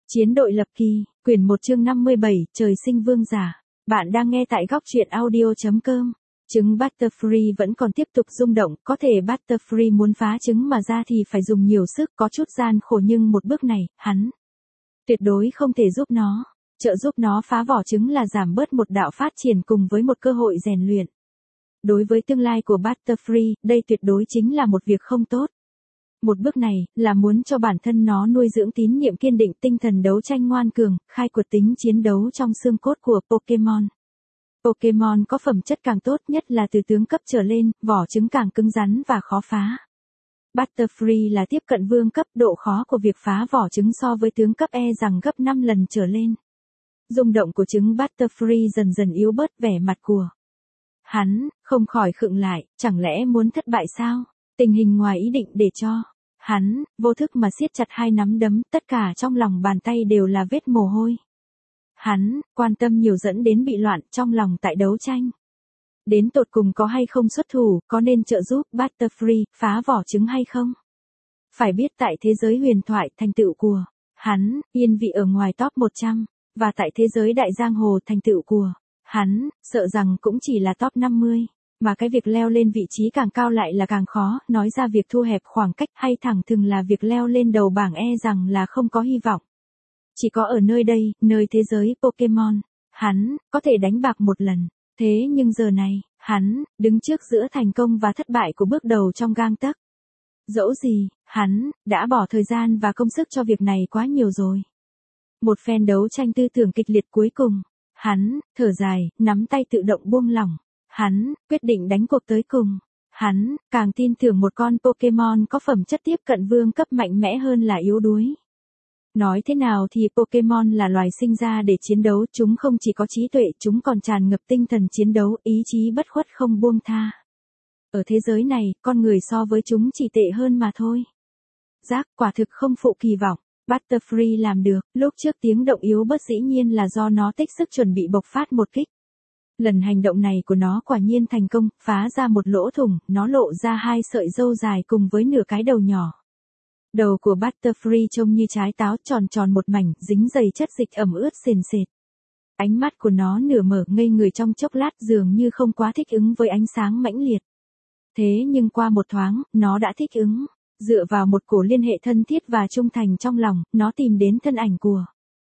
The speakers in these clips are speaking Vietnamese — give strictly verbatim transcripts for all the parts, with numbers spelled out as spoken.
Chiến đội lập kỳ, quyển một chương năm mươi bảy, trời sinh vương giả. Bạn đang nghe tại góc truyện audio.com. Trứng Butterfree vẫn còn tiếp tục rung động, có thể Butterfree muốn phá trứng mà ra thì phải dùng nhiều sức, có chút gian khổ, nhưng một bước này, hắn tuyệt đối không thể giúp nó. Trợ giúp nó phá vỏ trứng là giảm bớt một đạo phát triển cùng với một cơ hội rèn luyện. Đối với tương lai của Butterfree, đây tuyệt đối chính là một việc không tốt. Một bước này, là muốn cho bản thân nó nuôi dưỡng tín niệm kiên định, tinh thần đấu tranh ngoan cường, khai quật tính chiến đấu trong xương cốt của Pokemon. Pokemon có phẩm chất càng tốt, nhất là từ tướng cấp trở lên, vỏ trứng càng cứng rắn và khó phá. Butterfree là tiếp cận vương cấp, độ khó của việc phá vỏ trứng so với tướng cấp e rằng gấp năm lần trở lên. Rung động của trứng Butterfree dần dần yếu bớt, vẻ mặt của hắn không khỏi khựng lại, chẳng lẽ muốn thất bại sao? Tình hình ngoài ý định để cho hắn vô thức mà siết chặt hai nắm đấm, tất cả trong lòng bàn tay đều là vết mồ hôi. Hắn quan tâm nhiều dẫn đến bị loạn trong lòng tại đấu tranh. Đến tột cùng có hay không xuất thủ, có nên trợ giúp Butterfree phá vỏ trứng hay không? Phải biết tại thế giới huyền thoại, thành tựu của hắn yên vị ở ngoài top một trăm, và tại thế giới đại giang hồ, thành tựu của hắn sợ rằng cũng chỉ là top năm mươi. Mà cái việc leo lên vị trí càng cao lại là càng khó, nói ra việc thu hẹp khoảng cách hay thẳng thừng là việc leo lên đầu bảng e rằng là không có hy vọng. Chỉ có ở nơi đây, nơi thế giới Pokemon, hắn có thể đánh bạc một lần. Thế nhưng giờ này, hắn đứng trước giữa thành công và thất bại của bước đầu trong gang tấc. Dẫu gì, hắn đã bỏ thời gian và công sức cho việc này quá nhiều rồi. Một phen đấu tranh tư tưởng kịch liệt cuối cùng, hắn thở dài, nắm tay tự động buông lỏng. Hắn quyết định đánh cuộc tới cùng. Hắn càng tin tưởng một con Pokemon có phẩm chất tiếp cận vương cấp mạnh mẽ hơn là yếu đuối. Nói thế nào thì Pokemon là loài sinh ra để chiến đấu, chúng không chỉ có trí tuệ, chúng còn tràn ngập tinh thần chiến đấu, ý chí bất khuất không buông tha. Ở thế giới này, con người so với chúng chỉ tệ hơn mà thôi. Giác quả thực không phụ kỳ vọng. Butterfree làm được, lúc trước tiếng động yếu bớt dĩ nhiên là do nó tích sức chuẩn bị bộc phát một kích. Lần hành động này của nó quả nhiên thành công, phá ra một lỗ thủng, nó lộ ra hai sợi râu dài cùng với nửa cái đầu nhỏ. Đầu của Butterfree trông như trái táo, tròn tròn một mảnh, dính đầy chất dịch ẩm ướt sền sệt. Ánh mắt của nó nửa mở, ngây người trong chốc lát, dường như không quá thích ứng với ánh sáng mãnh liệt. Thế nhưng qua một thoáng, nó đã thích ứng. Dựa vào một cổ liên hệ thân thiết và trung thành trong lòng, nó tìm đến thân ảnh của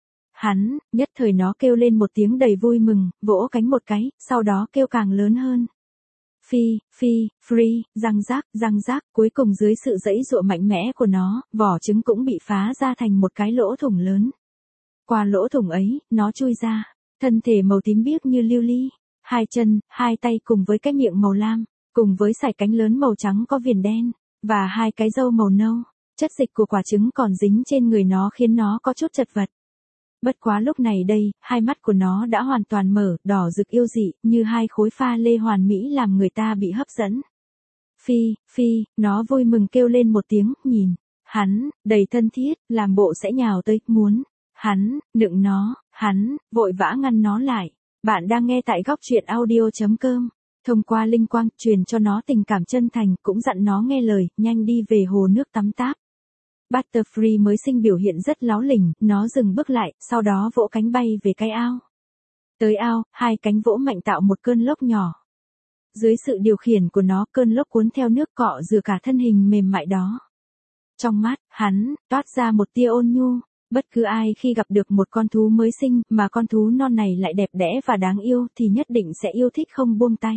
hắn, nhất thời nó kêu lên một tiếng đầy vui mừng, vỗ cánh một cái, sau đó kêu càng lớn hơn. Phi, phi, free, răng rác, răng rác, cuối cùng dưới sự giãy giụa mạnh mẽ của nó, vỏ trứng cũng bị phá ra thành một cái lỗ thủng lớn. Qua lỗ thủng ấy, nó chui ra, thân thể màu tím biếc như lưu ly, hai chân, hai tay cùng với cái miệng màu lam, cùng với sải cánh lớn màu trắng có viền đen, và hai cái râu màu nâu. Chất dịch của quả trứng còn dính trên người nó khiến nó có chút chật vật. Bất quá lúc này đây, hai mắt của nó đã hoàn toàn mở, đỏ rực yêu dị, như hai khối pha lê hoàn mỹ làm người ta bị hấp dẫn. Phi, phi, nó vui mừng kêu lên một tiếng, nhìn hắn, đầy thân thiết, làm bộ sẽ nhào tới, muốn hắn nựng nó, hắn vội vã ngăn nó lại. Bạn đang nghe tại góc truyện audio.com. Thông qua linh quang, truyền cho nó tình cảm chân thành, cũng dặn nó nghe lời, nhanh đi về hồ nước tắm táp. Butterfree mới sinh biểu hiện rất láo lỉnh, nó dừng bước lại, sau đó vỗ cánh bay về cái ao. Tới ao, hai cánh vỗ mạnh tạo một cơn lốc nhỏ. Dưới sự điều khiển của nó, cơn lốc cuốn theo nước cọ rửa cả thân hình mềm mại đó. Trong mắt, hắn, toát ra một tia ôn nhu. Bất cứ ai khi gặp được một con thú mới sinh, mà con thú non này lại đẹp đẽ và đáng yêu, thì nhất định sẽ yêu thích không buông tay.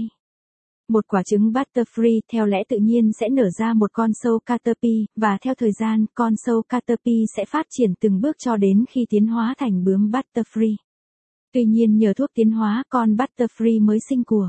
Một quả trứng Butterfree theo lẽ tự nhiên sẽ nở ra một con sâu Caterpie, và theo thời gian, con sâu Caterpie sẽ phát triển từng bước cho đến khi tiến hóa thành bướm Butterfree. Tuy nhiên nhờ thuốc tiến hóa, con Butterfree mới sinh của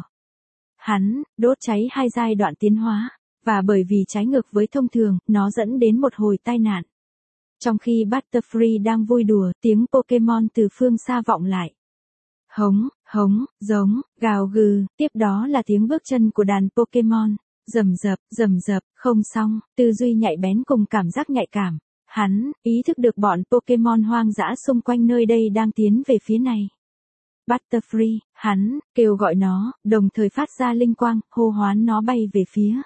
hắn đốt cháy hai giai đoạn tiến hóa, và bởi vì trái ngược với thông thường, nó dẫn đến một hồi tai nạn. Trong khi Butterfree đang vui đùa, tiếng Pokemon từ phương xa vọng lại. Hống, hống, giống, gào gừ, tiếp đó là tiếng bước chân của đàn Pokemon. Rầm rập, rầm rập, không xong, tư duy nhạy bén cùng cảm giác nhạy cảm. Hắn ý thức được bọn Pokemon hoang dã xung quanh nơi đây đang tiến về phía này. Butterfree, hắn kêu gọi nó, đồng thời phát ra linh quang, hô hoán nó bay về phía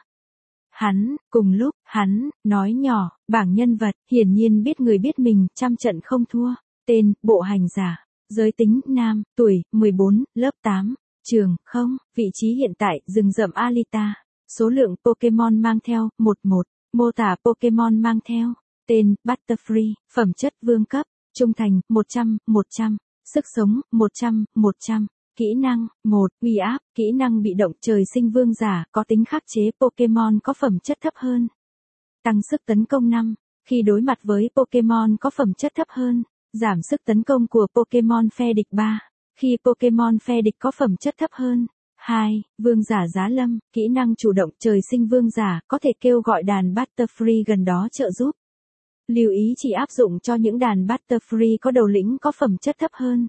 hắn. Cùng lúc, hắn nói nhỏ, bảng nhân vật, hiển nhiên biết người biết mình, trăm trận không thua. Tên, bộ hành giả. Giới tính, nam, tuổi, mười bốn, lớp tám. Trường, không. Vị trí hiện tại, rừng rậm Alita. Số lượng Pokemon mang theo, một một. Mô tả Pokemon mang theo. Tên, Butterfree. Phẩm chất, vương cấp. Trung thành, một trăm, một trăm. Sức sống, một trăm, một trăm. Kỹ năng, một. Uy áp. Kỹ năng bị động trời sinh vương giả, có tính khắc chế Pokemon có phẩm chất thấp hơn. Tăng sức tấn công năm. Khi đối mặt với Pokemon có phẩm chất thấp hơn, giảm sức tấn công của Pokemon phe địch ba. Khi Pokemon phe địch có phẩm chất thấp hơn. hai. Vương giả giá lâm. Kỹ năng chủ động trời sinh vương giả, có thể kêu gọi đàn Butterfree gần đó trợ giúp. Lưu ý chỉ áp dụng cho những đàn Butterfree có đầu lĩnh có phẩm chất thấp hơn.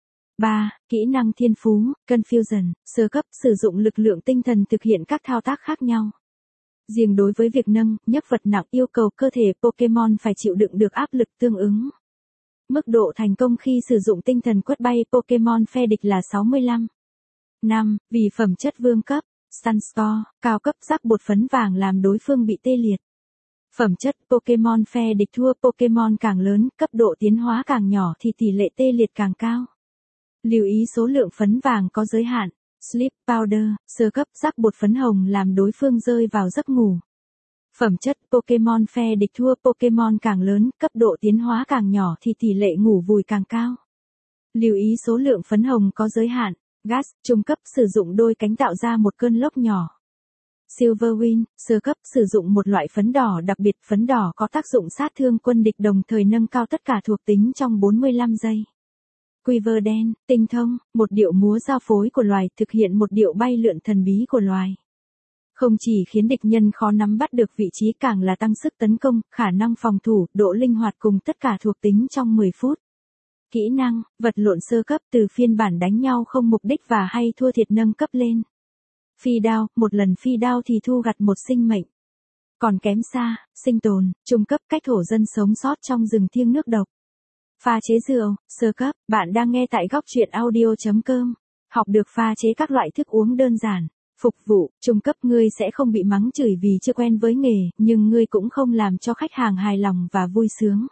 ba. Kỹ năng thiên phú, Confusion, sơ cấp, sử dụng lực lượng tinh thần thực hiện các thao tác khác nhau. Riêng đối với việc nâng, nhấc vật nặng yêu cầu cơ thể Pokemon phải chịu đựng được áp lực tương ứng. Mức độ thành công khi sử dụng tinh thần quất bay Pokemon phe địch là sáu mươi lăm. năm. Vì phẩm chất vương cấp, Sunscore, cao cấp rắc bột phấn vàng làm đối phương bị tê liệt. Phẩm chất Pokemon phe địch thua Pokemon càng lớn, cấp độ tiến hóa càng nhỏ thì tỷ lệ tê liệt càng cao. Lưu ý số lượng phấn vàng có giới hạn. Sleep Powder, sơ cấp rắc bột phấn hồng làm đối phương rơi vào giấc ngủ. Phẩm chất Pokemon phe địch thua Pokemon càng lớn, cấp độ tiến hóa càng nhỏ thì tỷ lệ ngủ vùi càng cao. Lưu ý số lượng phấn hồng có giới hạn. Gas, trung cấp sử dụng đôi cánh tạo ra một cơn lốc nhỏ. Silverwing, sơ cấp sử dụng một loại phấn đỏ đặc biệt, phấn đỏ có tác dụng sát thương quân địch đồng thời nâng cao tất cả thuộc tính trong bốn mươi lăm giây. Quiver đen, tinh thông, một điệu múa giao phối của loài, thực hiện một điệu bay lượn thần bí của loài. Không chỉ khiến địch nhân khó nắm bắt được vị trí càng là tăng sức tấn công, khả năng phòng thủ, độ linh hoạt cùng tất cả thuộc tính trong mười phút. Kỹ năng, vật lộn sơ cấp từ phiên bản đánh nhau không mục đích và hay thua thiệt nâng cấp lên. Phi đao, một lần phi đao thì thu gặt một sinh mệnh. Còn kém xa, sinh tồn, trung cấp cách thổ dân sống sót trong rừng thiêng nước độc. Pha chế rượu, sơ cấp, bạn đang nghe tại góc truyện audio chấm com. Học được pha chế các loại thức uống đơn giản. Phục vụ, trung cấp ngươi sẽ không bị mắng chửi vì chưa quen với nghề, nhưng ngươi cũng không làm cho khách hàng hài lòng và vui sướng.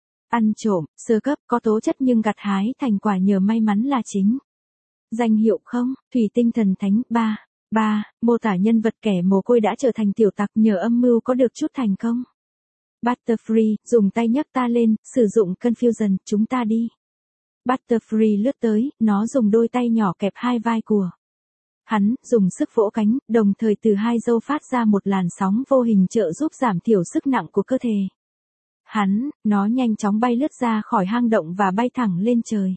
Ăn trộm, sơ cấp có tố chất nhưng gặt hái thành quả nhờ may mắn là chính. Danh hiệu không, thủy tinh thần thánh, ba. ba. Mô tả nhân vật kẻ mồ côi đã trở thành tiểu tặc nhờ âm mưu có được chút thành công. Butterfree, dùng tay nhấc ta lên, sử dụng Confusion, chúng ta đi. Butterfree lướt tới, nó dùng đôi tay nhỏ kẹp hai vai của hắn, dùng sức vỗ cánh, đồng thời từ hai râu phát ra một làn sóng vô hình trợ giúp giảm thiểu sức nặng của cơ thể. Hắn, nó nhanh chóng bay lướt ra khỏi hang động và bay thẳng lên trời.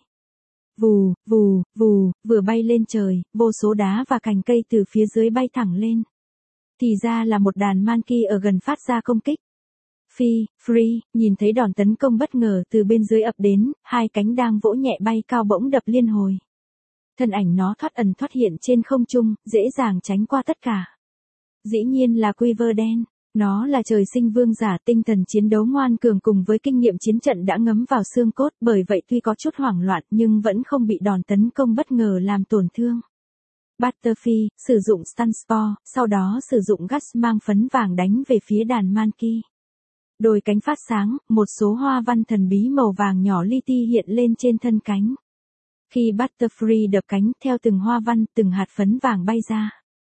Vù, vù, vù, vừa bay lên trời, vô số đá và cành cây từ phía dưới bay thẳng lên. Thì ra là một đàn Mankey ở gần phát ra công kích. Phi, Free, nhìn thấy đòn tấn công bất ngờ từ bên dưới ập đến, hai cánh đang vỗ nhẹ bay cao bỗng đập liên hồi. Thân ảnh nó thoát ẩn thoát hiện trên không trung, dễ dàng tránh qua tất cả. Dĩ nhiên là Quiver đen. Nó là trời sinh vương giả, tinh thần chiến đấu ngoan cường cùng với kinh nghiệm chiến trận đã ngấm vào xương cốt, bởi vậy tuy có chút hoảng loạn nhưng vẫn không bị đòn tấn công bất ngờ làm tổn thương. Butterfree, sử dụng Sunspore, sau đó sử dụng Gas mang phấn vàng đánh về phía đàn Mankey. Đôi cánh phát sáng, một số hoa văn thần bí màu vàng nhỏ li ti hiện lên trên thân cánh. Khi Butterfree đập cánh, theo từng hoa văn, từng hạt phấn vàng bay ra.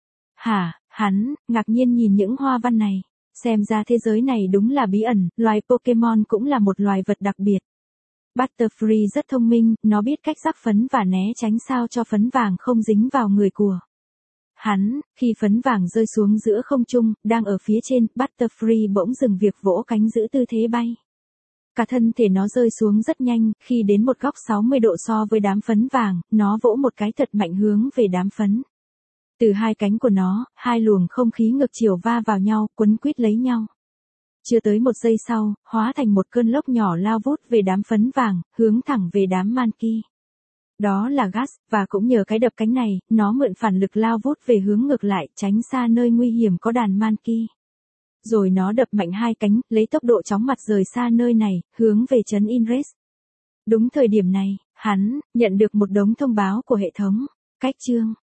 Hả, hắn, ngạc nhiên nhìn những hoa văn này. Xem ra thế giới này đúng là bí ẩn, loài Pokemon cũng là một loài vật đặc biệt. Butterfree rất thông minh, nó biết cách rắc phấn và né tránh sao cho phấn vàng không dính vào người của hắn. Khi phấn vàng rơi xuống giữa không trung, đang ở phía trên, Butterfree bỗng dừng việc vỗ cánh giữ tư thế bay. Cả thân thể nó rơi xuống rất nhanh, khi đến một góc sáu mươi độ so với đám phấn vàng, nó vỗ một cái thật mạnh hướng về đám phấn. Từ hai cánh của nó, hai luồng không khí ngược chiều va vào nhau, quấn quýt lấy nhau. Chưa tới một giây sau, hóa thành một cơn lốc nhỏ lao vút về đám phấn vàng, hướng thẳng về đám Mankey. Đó là Gas, và cũng nhờ cái đập cánh này, nó mượn phản lực lao vút về hướng ngược lại, tránh xa nơi nguy hiểm có đàn Mankey. Rồi nó đập mạnh hai cánh, lấy tốc độ chóng mặt rời xa nơi này, hướng về trấn Inres. Đúng thời điểm này, hắn nhận được một đống thông báo của hệ thống. Cách chương